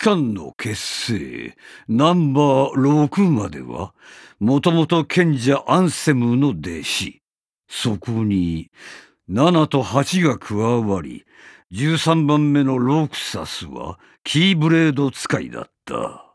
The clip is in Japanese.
巻の結成ナンバー6まではもともと賢者アンセムの弟子。そこに7と8が加わり13番目のロクサスはキーブレード使いだった。